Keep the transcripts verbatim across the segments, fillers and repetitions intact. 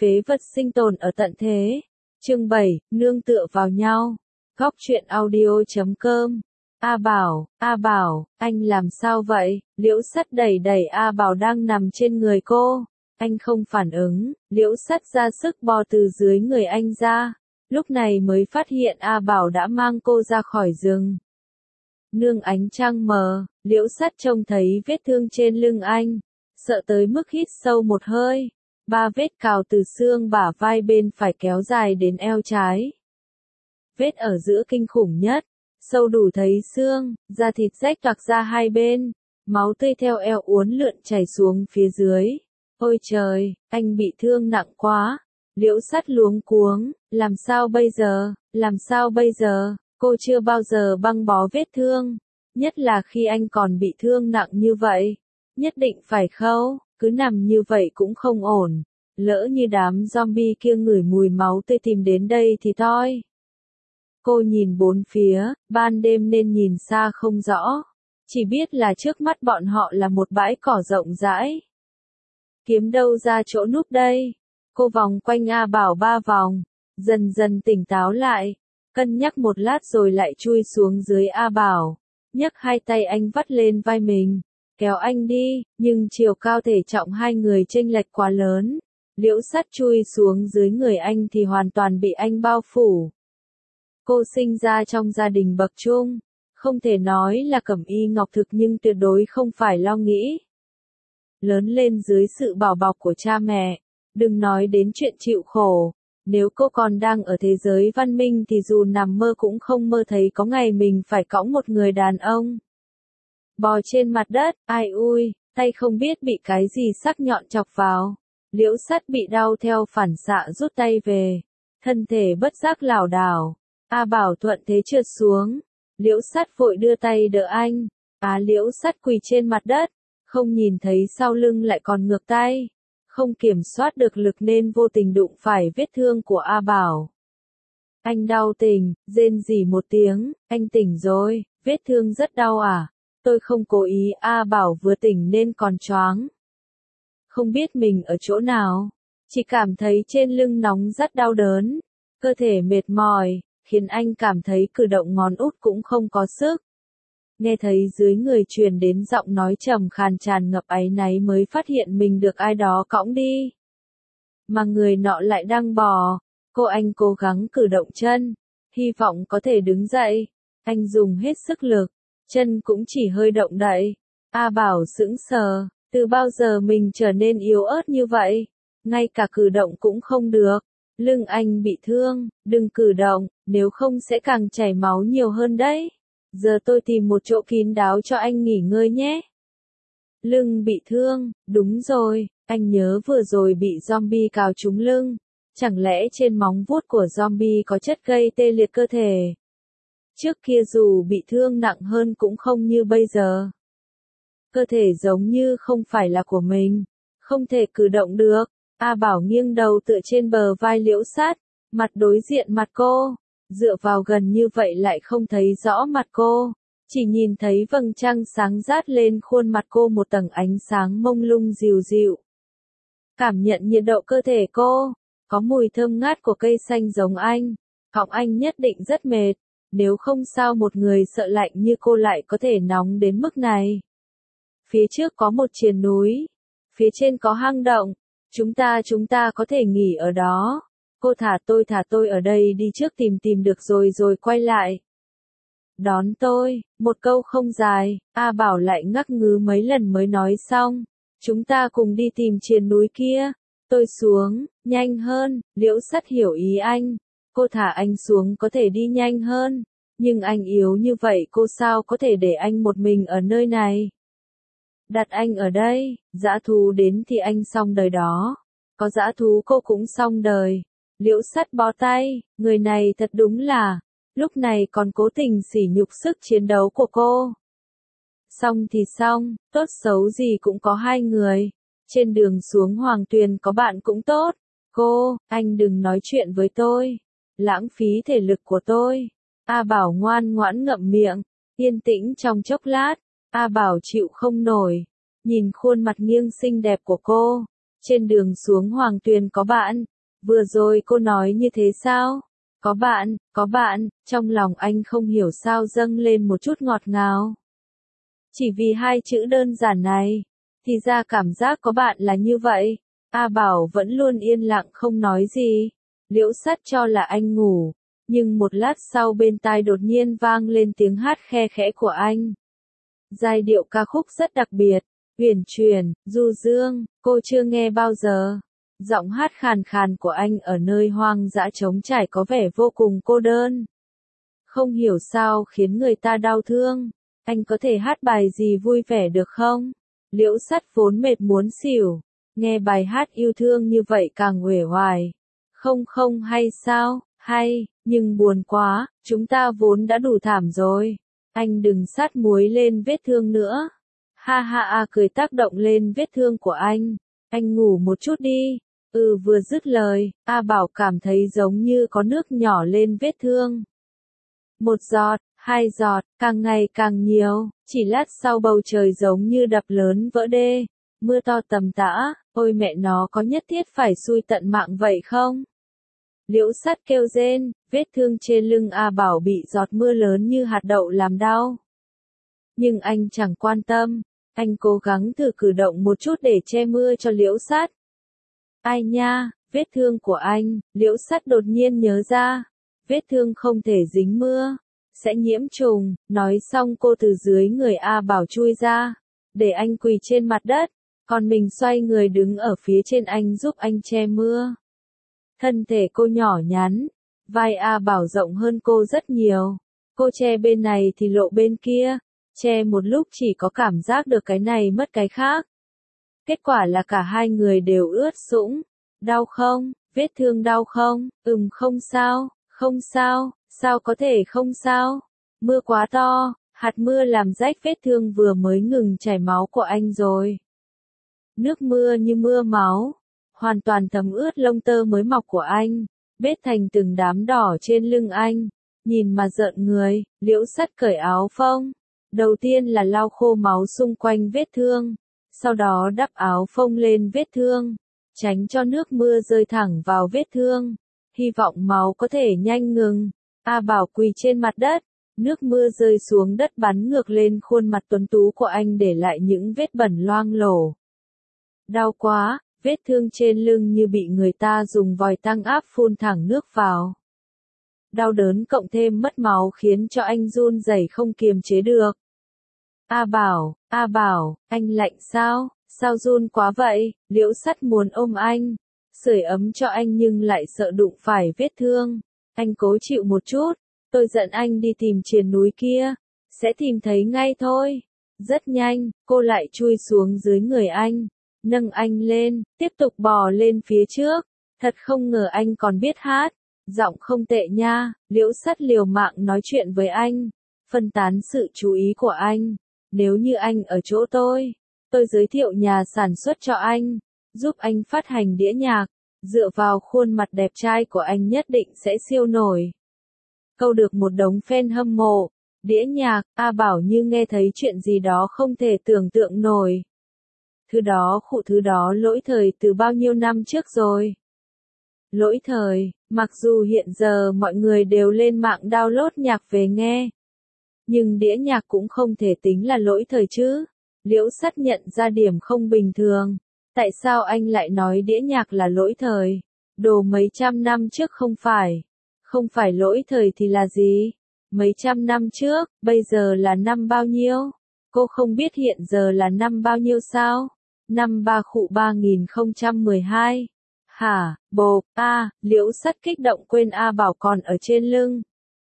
phế vật sinh tồn ở tận thế. Chương bảy, nương tựa vào nhau. Góc truyện audio chấm com. A Bảo, A Bảo, anh làm sao vậy? Liễu Sắt đẩy đẩy A Bảo đang nằm trên người cô. Anh không phản ứng, Liễu Sắt ra sức bò từ dưới người anh ra. Lúc này mới phát hiện A Bảo đã mang cô ra khỏi giường. Nương ánh trăng mờ, Liễu Sắt trông thấy vết thương trên lưng anh. Sợ tới mức hít sâu một hơi. Ba vết cào từ xương bả vai bên phải kéo dài đến eo trái. Vết ở giữa kinh khủng nhất, sâu đủ thấy xương, da thịt rách toạc ra hai bên, máu tươi theo eo uốn lượn chảy xuống phía dưới. Ôi trời, anh bị thương nặng quá. Liễu Sắt luống cuống, làm sao bây giờ, làm sao bây giờ, cô chưa bao giờ băng bó vết thương, nhất là khi anh còn bị thương nặng như vậy. Nhất định phải khâu, cứ nằm như vậy cũng không ổn. Lỡ như đám zombie kia ngửi mùi máu tươi tìm đến đây thì toi. Cô nhìn bốn phía, ban đêm nên nhìn xa không rõ. Chỉ biết là trước mắt bọn họ là một bãi cỏ rộng rãi. Kiếm đâu ra chỗ núp đây? Cô vòng quanh A Bảo ba vòng, dần dần tỉnh táo lại. Cân nhắc một lát rồi lại chui xuống dưới A Bảo. Nhấc hai tay anh vắt lên vai mình. Kéo anh đi, nhưng chiều cao thể trọng hai người chênh lệch quá lớn. Liễu Sắt chui xuống dưới người anh thì hoàn toàn bị anh bao phủ. Cô sinh ra trong gia đình bậc trung, không thể nói là cẩm y ngọc thực nhưng tuyệt đối không phải lo nghĩ. Lớn lên dưới sự bảo bọc của cha mẹ, đừng nói đến chuyện chịu khổ. Nếu cô còn đang ở thế giới văn minh thì dù nằm mơ cũng không mơ thấy có ngày mình phải cõng một người đàn ông. Bò trên mặt đất, ai ui, tay không biết bị cái gì sắc nhọn chọc vào. Liễu Sắt bị đau theo phản xạ rút tay về. Thân thể bất giác lảo đảo. A Bảo thuận thế trượt xuống. Liễu Sắt vội đưa tay đỡ anh. Á Liễu Sắt quỳ trên mặt đất. Không nhìn thấy sau lưng lại còn ngược tay. Không kiểm soát được lực nên vô tình đụng phải vết thương của A Bảo. Anh đau tỉnh, rên rỉ một tiếng. Anh tỉnh rồi, vết thương rất đau à? Tôi không cố ý. A Bảo vừa tỉnh nên còn choáng. Không biết mình ở chỗ nào. Chỉ cảm thấy trên lưng nóng rất đau đớn. Cơ thể mệt mỏi, khiến anh cảm thấy cử động ngón út cũng không có sức. Nghe thấy dưới người truyền đến giọng nói trầm khàn tràn ngập áy náy mới phát hiện mình được ai đó cõng đi. Mà người nọ lại đang bò. Cô anh cố gắng cử động chân. Hy vọng có thể đứng dậy. Anh dùng hết sức lực. Chân cũng chỉ hơi động đậy. A Bảo sững sờ. Từ bao giờ mình trở nên yếu ớt như vậy? Ngay cả cử động cũng không được. Lưng anh bị thương, đừng cử động, nếu không sẽ càng chảy máu nhiều hơn đấy. Giờ tôi tìm một chỗ kín đáo cho anh nghỉ ngơi nhé. Lưng bị thương, đúng rồi, anh nhớ vừa rồi bị zombie cào trúng lưng. Chẳng lẽ trên móng vuốt của zombie có chất gây tê liệt cơ thể? Trước kia dù bị thương nặng hơn cũng không như bây giờ. Cơ thể giống như không phải là của mình, không thể cử động được. A Bảo nghiêng đầu tựa trên bờ vai Liễu Sắt, mặt đối diện mặt cô, dựa vào gần như vậy lại không thấy rõ mặt cô, chỉ nhìn thấy vầng trăng sáng rát lên khuôn mặt cô một tầng ánh sáng mông lung dịu dịu. Cảm nhận nhiệt độ cơ thể cô, có mùi thơm ngát của cây xanh giống anh, họng anh nhất định rất mệt, nếu không sao một người sợ lạnh như cô lại có thể nóng đến mức này. Phía trước có một triền núi, phía trên có hang động, chúng ta chúng ta có thể nghỉ ở đó. Cô thả tôi thả tôi ở đây đi trước tìm tìm được rồi rồi quay lại. Đón tôi, một câu không dài, A Bảo lại ngắc ngứ mấy lần mới nói xong. Chúng ta cùng đi tìm triền núi kia. Tôi xuống, nhanh hơn, Liễu Sắt hiểu ý anh. Cô thả anh xuống có thể đi nhanh hơn, nhưng anh yếu như vậy cô sao có thể để anh một mình ở nơi này. Đặt anh ở đây, dã thú đến thì anh xong đời đó. Có dã thú cô cũng xong đời. Liễu Sắt bó tay, người này thật đúng là, lúc này còn cố tình sỉ nhục sức chiến đấu của cô. Xong thì xong, tốt xấu gì cũng có hai người. Trên đường xuống Hoàng Tuyền có bạn cũng tốt. Cô, anh đừng nói chuyện với tôi. Lãng phí thể lực của tôi. A Bảo ngoan ngoãn ngậm miệng, yên tĩnh trong chốc lát. A Bảo chịu không nổi, nhìn khuôn mặt nghiêng xinh đẹp của cô. Trên đường xuống Hoàng Tuyền có bạn, Vừa rồi cô nói như thế sao? Có bạn, có bạn, trong lòng anh không hiểu sao dâng lên một chút ngọt ngào. Chỉ vì hai chữ đơn giản này, thì ra cảm giác có bạn là như vậy. A Bảo vẫn luôn yên lặng không nói gì. Liễu Sắt cho là anh ngủ, nhưng một lát sau bên tai đột nhiên vang lên tiếng hát khe khẽ của anh. Giai điệu ca khúc rất đặc biệt, uyển chuyển, du dương, cô chưa nghe bao giờ. Giọng hát khàn khàn của anh ở nơi hoang dã trống trải có vẻ vô cùng cô đơn. Không hiểu sao khiến người ta đau thương. Anh có thể hát bài gì vui vẻ được không? Liễu Sắt vốn mệt muốn xỉu, nghe bài hát yêu thương như vậy càng uể oải. Không không hay sao? Hay, nhưng buồn quá, chúng ta vốn đã đủ thảm rồi. Anh đừng sát muối lên vết thương nữa. Ha ha a cười tác động lên vết thương của anh. Anh ngủ một chút đi. Ừ vừa dứt lời, A Bảo cảm thấy giống như có nước nhỏ lên vết thương. Một giọt, hai giọt, càng ngày càng nhiều, chỉ lát sau bầu trời giống như đập lớn vỡ đê. Mưa to tầm tã, ôi mẹ nó có nhất thiết phải xui tận mạng vậy không? Liễu Sắt kêu rên, vết thương trên lưng A Bảo bị giọt mưa lớn như hạt đậu làm đau. Nhưng anh chẳng quan tâm, anh cố gắng thử cử động một chút để che mưa cho Liễu Sắt. Ai nha, vết thương của anh, Liễu Sắt đột nhiên nhớ ra, vết thương không thể dính mưa, sẽ nhiễm trùng, nói xong cô từ dưới người A Bảo chui ra, để anh quỳ trên mặt đất, còn mình xoay người đứng ở phía trên anh giúp anh che mưa. Thân thể cô nhỏ nhắn, vai A Bảo rộng hơn cô rất nhiều, cô che bên này thì lộ bên kia, che một lúc chỉ có cảm giác được cái này mất cái khác. Kết quả là cả hai người đều ướt sũng. Đau không? Vết thương đau không? Ừm không sao, không sao, sao có thể không sao? Mưa quá to, hạt mưa làm rách vết thương vừa mới ngừng chảy máu của anh rồi. Nước mưa như mưa máu, hoàn toàn thấm ướt lông tơ mới mọc của anh, bết thành từng đám đỏ trên lưng anh. Nhìn mà rợn người, Liễu Sắt cởi áo phông. Đầu tiên là lau khô máu xung quanh vết thương. Sau đó đắp áo phông lên vết thương, tránh cho nước mưa rơi thẳng vào vết thương, hy vọng máu có thể nhanh ngừng. A Bảo quỳ trên mặt đất, nước mưa rơi xuống đất bắn ngược lên khuôn mặt tuấn tú của anh để lại những vết bẩn loang lổ. Đau quá, vết thương trên lưng như bị người ta dùng vòi tăng áp phun thẳng nước vào. Đau đớn cộng thêm mất máu khiến cho anh run rẩy không kiềm chế được. A Bảo, A Bảo, anh lạnh sao, sao run quá vậy? Liễu Sắt muốn ôm anh, sưởi ấm cho anh nhưng lại sợ đụng phải vết thương. Anh cố chịu một chút, tôi dẫn anh đi tìm triền núi kia, sẽ tìm thấy ngay thôi. Rất nhanh, cô lại chui xuống dưới người anh, nâng anh lên, tiếp tục bò lên phía trước. Thật không ngờ anh còn biết hát, giọng không tệ nha. Liễu Sắt liều mạng nói chuyện với anh, phân tán sự chú ý của anh. Nếu như anh ở chỗ tôi, tôi giới thiệu nhà sản xuất cho anh, giúp anh phát hành đĩa nhạc, dựa vào khuôn mặt đẹp trai của anh nhất định sẽ siêu nổi. Câu được một đống fan hâm mộ, đĩa nhạc, A Bảo như nghe thấy chuyện gì đó không thể tưởng tượng nổi. Thứ đó khụ thứ đó lỗi thời từ bao nhiêu năm trước rồi. Lỗi thời, mặc dù hiện giờ mọi người đều lên mạng download nhạc về nghe. Nhưng đĩa nhạc cũng không thể tính là lỗi thời chứ. Liễu Sắt nhận ra điểm không bình thường. Tại sao anh lại nói đĩa nhạc là lỗi thời? Đồ mấy trăm năm trước không phải. Không phải lỗi thời thì là gì? Mấy trăm năm trước, bây giờ là năm bao nhiêu? Cô không biết hiện giờ là năm bao nhiêu sao? Năm ba khụ ba nghìn không trăm mười hai. Hả, bộp, a, Liễu Sắt kích động quên A Bảo còn ở trên lưng.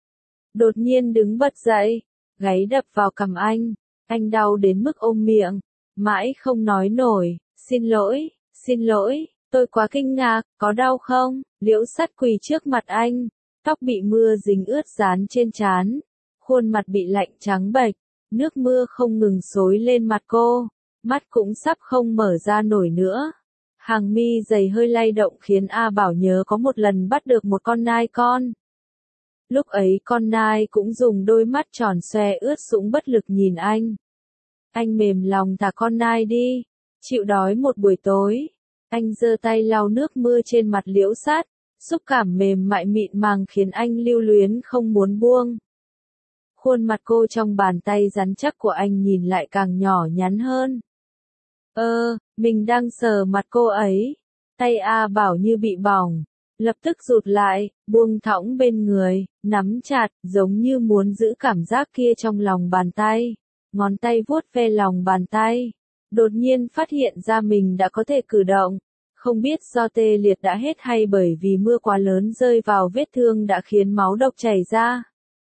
Đột nhiên đứng bật dậy, gáy đập vào cằm anh, anh đau đến mức ôm miệng, mãi không nói nổi. Xin lỗi, xin lỗi, tôi quá kinh ngạc, có đau không? Liễu Sắt quỳ trước mặt anh, tóc bị mưa dính ướt dán trên trán, khuôn mặt bị lạnh trắng bệch, nước mưa không ngừng xối lên mặt cô, mắt cũng sắp không mở ra nổi nữa. Hàng mi dày hơi lay động khiến A Bảo nhớ có một lần bắt được một con nai con. Lúc ấy con nai cũng dùng đôi mắt tròn xoe ướt sũng bất lực nhìn anh. Anh mềm lòng thả con nai đi, chịu đói một buổi tối. Anh giơ tay lau nước mưa trên mặt Liễu Sắt, xúc cảm mềm mại mịn màng khiến anh lưu luyến không muốn buông. Khuôn mặt cô trong bàn tay rắn chắc của anh nhìn lại càng nhỏ nhắn hơn. Ơ, mình đang sờ mặt cô ấy. Tay A Bảo như bị bỏng, lập tức rụt lại, buông thõng bên người, nắm chặt, giống như muốn giữ cảm giác kia trong lòng bàn tay. Ngón tay vuốt ve lòng bàn tay. Đột nhiên phát hiện ra mình đã có thể cử động. Không biết do tê liệt đã hết hay bởi vì mưa quá lớn rơi vào vết thương đã khiến máu độc chảy ra.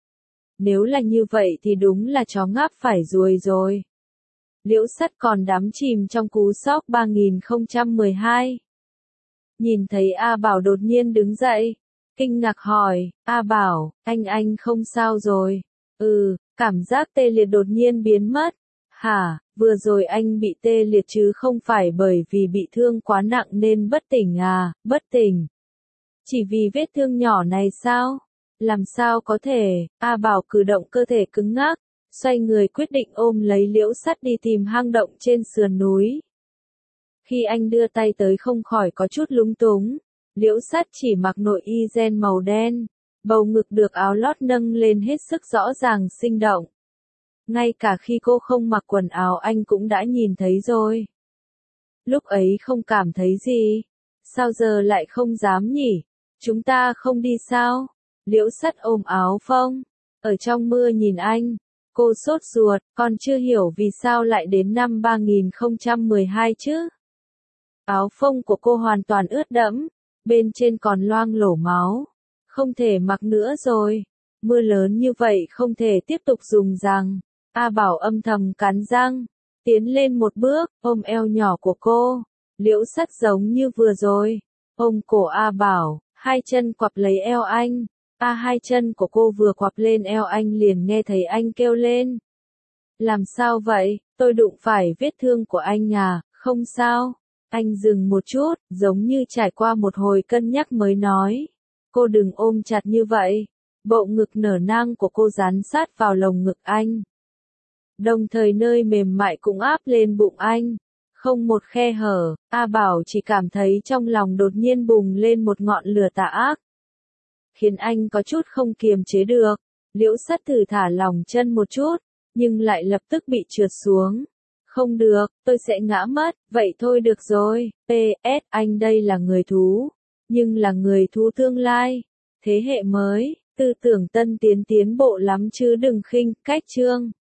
Nếu là như vậy thì đúng là chó ngáp phải ruồi rồi. Liễu Sắt còn đắm chìm trong cú sốc ba nghìn không trăm mười hai. Nhìn thấy A Bảo đột nhiên đứng dậy, kinh ngạc hỏi, A Bảo, anh anh không sao rồi? Ừ, cảm giác tê liệt đột nhiên biến mất. Hả, vừa rồi anh bị tê liệt chứ không phải bởi vì bị thương quá nặng nên bất tỉnh à, bất tỉnh. Chỉ vì vết thương nhỏ này sao? Làm sao có thể? A Bảo cử động cơ thể cứng ngắc, xoay người quyết định ôm lấy Liễu Sắt đi tìm hang động trên sườn núi. Khi anh đưa tay tới không khỏi có chút lúng túng, Liễu Sắt chỉ mặc nội y ren màu đen, bầu ngực được áo lót nâng lên hết sức rõ ràng sinh động. Ngay cả khi cô không mặc quần áo anh cũng đã nhìn thấy rồi. Lúc ấy không cảm thấy gì, sao giờ lại không dám nhỉ? Chúng ta không đi sao? Liễu Sắt ôm áo phông, ở trong mưa nhìn anh. Cô sốt ruột, còn chưa hiểu vì sao lại đến năm ba nghìn không trăm mười hai chứ. Áo phông của cô hoàn toàn ướt đẫm, bên trên còn loang lổ máu. Không thể mặc nữa rồi. Mưa lớn như vậy không thể tiếp tục dùng rằng. A Bảo âm thầm cắn răng, tiến lên một bước, ôm eo nhỏ của cô. Liễu Sắt giống như vừa rồi, ôm cổ A Bảo, hai chân quặp lấy eo anh. A hai chân của cô vừa quặp lên eo anh liền nghe thấy anh kêu lên. Làm sao vậy, tôi đụng phải vết thương của anh à, không sao. Anh dừng một chút, giống như trải qua một hồi cân nhắc mới nói. Cô đừng ôm chặt như vậy. Bộ ngực nở nang của cô dán sát vào lồng ngực anh. Đồng thời nơi mềm mại cũng áp lên bụng anh. Không một khe hở, A Bảo chỉ cảm thấy trong lòng đột nhiên bùng lên một ngọn lửa tà ác. Khiến anh có chút không kiềm chế được. Liễu Sắt thử thả lỏng chân một chút, nhưng lại lập tức bị trượt xuống. Không được, tôi sẽ ngã mất, vậy thôi được rồi. pê ét anh đây là người thú, nhưng là người thú tương lai, thế hệ mới, tư tưởng tân tiến tiến bộ lắm chứ đừng khinh cách chương.